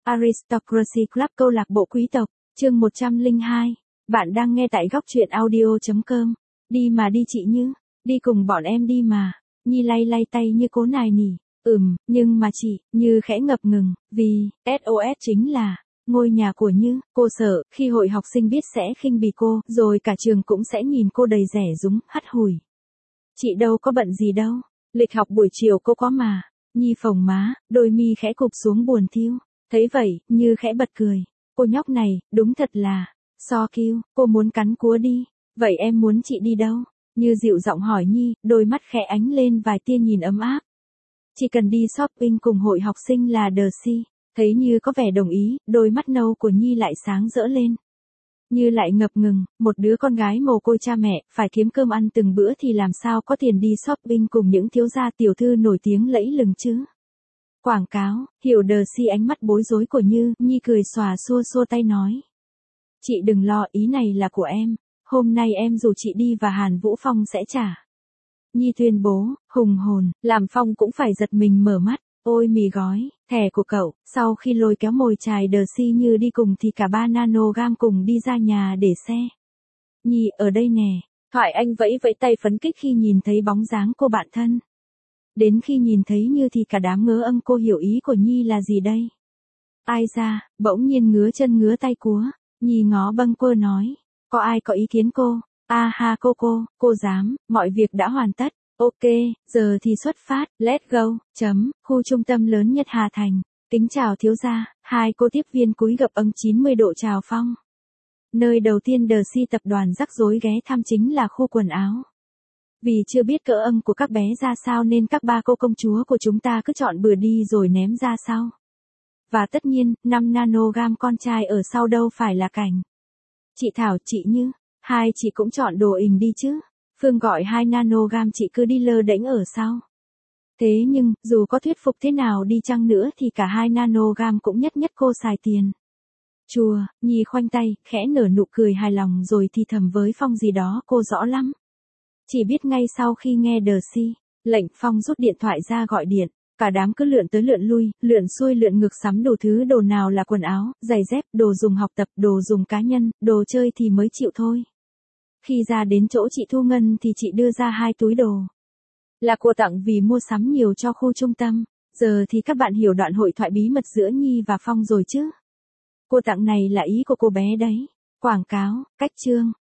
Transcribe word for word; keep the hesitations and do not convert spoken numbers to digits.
Aristocracy Club câu lạc bộ quý tộc, chương một trăm lẻ hai. Bạn đang nghe tại góc truyện audio.com. Đi mà đi chị Như, đi cùng bọn em đi mà. Nhi lay lay tay Như cố nài nỉ. Ừm, nhưng mà chị, Như khẽ ngập ngừng, vì, ét ô ét chính là, ngôi nhà của Như. Cô sợ, khi hội học sinh biết sẽ khinh bỉ cô, rồi cả trường cũng sẽ nhìn cô đầy rẻ rúng, hắt hủi. Chị đâu có bận gì đâu, lịch học buổi chiều cô có mà. Nhi phồng má, đôi mi khẽ cụp xuống buồn thiu. Thấy vậy, Như khẽ bật cười. Cô nhóc này, đúng thật là, so kiêu, cô muốn cắn cúa đi. Vậy em muốn chị đi đâu? Như dịu giọng hỏi Nhi, đôi mắt khẽ ánh lên vài tia nhìn ấm áp. Chỉ cần đi shopping cùng hội học sinh là đờ si. Thấy Như có vẻ đồng ý, đôi mắt nâu của Nhi lại sáng rỡ lên. Như lại ngập ngừng, một đứa con gái mồ côi cha mẹ, phải kiếm cơm ăn từng bữa thì làm sao có tiền đi shopping cùng những thiếu gia tiểu thư nổi tiếng lẫy lừng chứ. Quảng cáo, hiểu đờ si ánh mắt bối rối của Như, Nhi cười xòa xua xua tay nói. Chị đừng lo, ý này là của em, hôm nay em dù chị đi và Hàn Vũ Phong sẽ trả. Nhi tuyên bố, hùng hồn, làm Phong cũng phải giật mình mở mắt. Ôi mì gói, thẻ của cậu, sau khi lôi kéo mồi chài đờ si Như đi cùng thì cả ba nanogam cùng đi ra nhà để xe. Nhi, ở đây nè, Thoại Anh vẫy vẫy tay phấn kích khi nhìn thấy bóng dáng cô bạn thân. Đến khi nhìn thấy Như thì cả đám ngớ âng cô hiểu ý của Nhi là gì đây. Ai ra, bỗng nhiên ngứa chân ngứa tay cúa, Nhi ngó bâng quơ nói, có ai có ý kiến cô, a ha cô cô, cô dám, mọi việc đã hoàn tất. Ok, giờ thì xuất phát, let's go, chấm, khu trung tâm lớn nhất Hà Thành. Kính chào thiếu gia, hai cô tiếp viên cúi gập âng chín mươi độ chào Phong. Nơi đầu tiên đờ si tập đoàn rắc rối ghé thăm chính là khu quần áo. Vì chưa biết cỡ âng của các bé ra sao nên các ba cô công chúa của chúng ta cứ chọn bừa đi rồi ném ra sau. Và tất nhiên, năm nanogam con trai ở sau đâu phải là cảnh. Chị Thảo, chị Như, hai chị cũng chọn đồ ình đi chứ. Phương gọi hai nanogam chị cứ đi lơ đễnh ở sau. Thế nhưng, dù có thuyết phục thế nào đi chăng nữa thì cả hai nanogam cũng nhất nhất cô xài tiền. Chùa, Nhi khoanh tay, khẽ nở nụ cười hài lòng rồi thì thầm với Phong gì đó cô rõ lắm. Chỉ biết ngay sau khi nghe đờ si, lệnh Phong rút điện thoại ra gọi điện. Cả đám cứ lượn tới lượn lui, lượn xuôi lượn ngược sắm đủ thứ đồ nào là quần áo, giày dép, đồ dùng học tập, đồ dùng cá nhân, đồ chơi thì mới chịu thôi. Khi ra đến chỗ chị Thu Ngân thì chị đưa ra hai túi đồ. Là cô tặng vì mua sắm nhiều cho khu trung tâm. Giờ thì các bạn hiểu đoạn hội thoại bí mật giữa Nhi và Phong rồi chứ. Cô tặng này là ý của cô bé đấy. Quảng cáo, cách chương.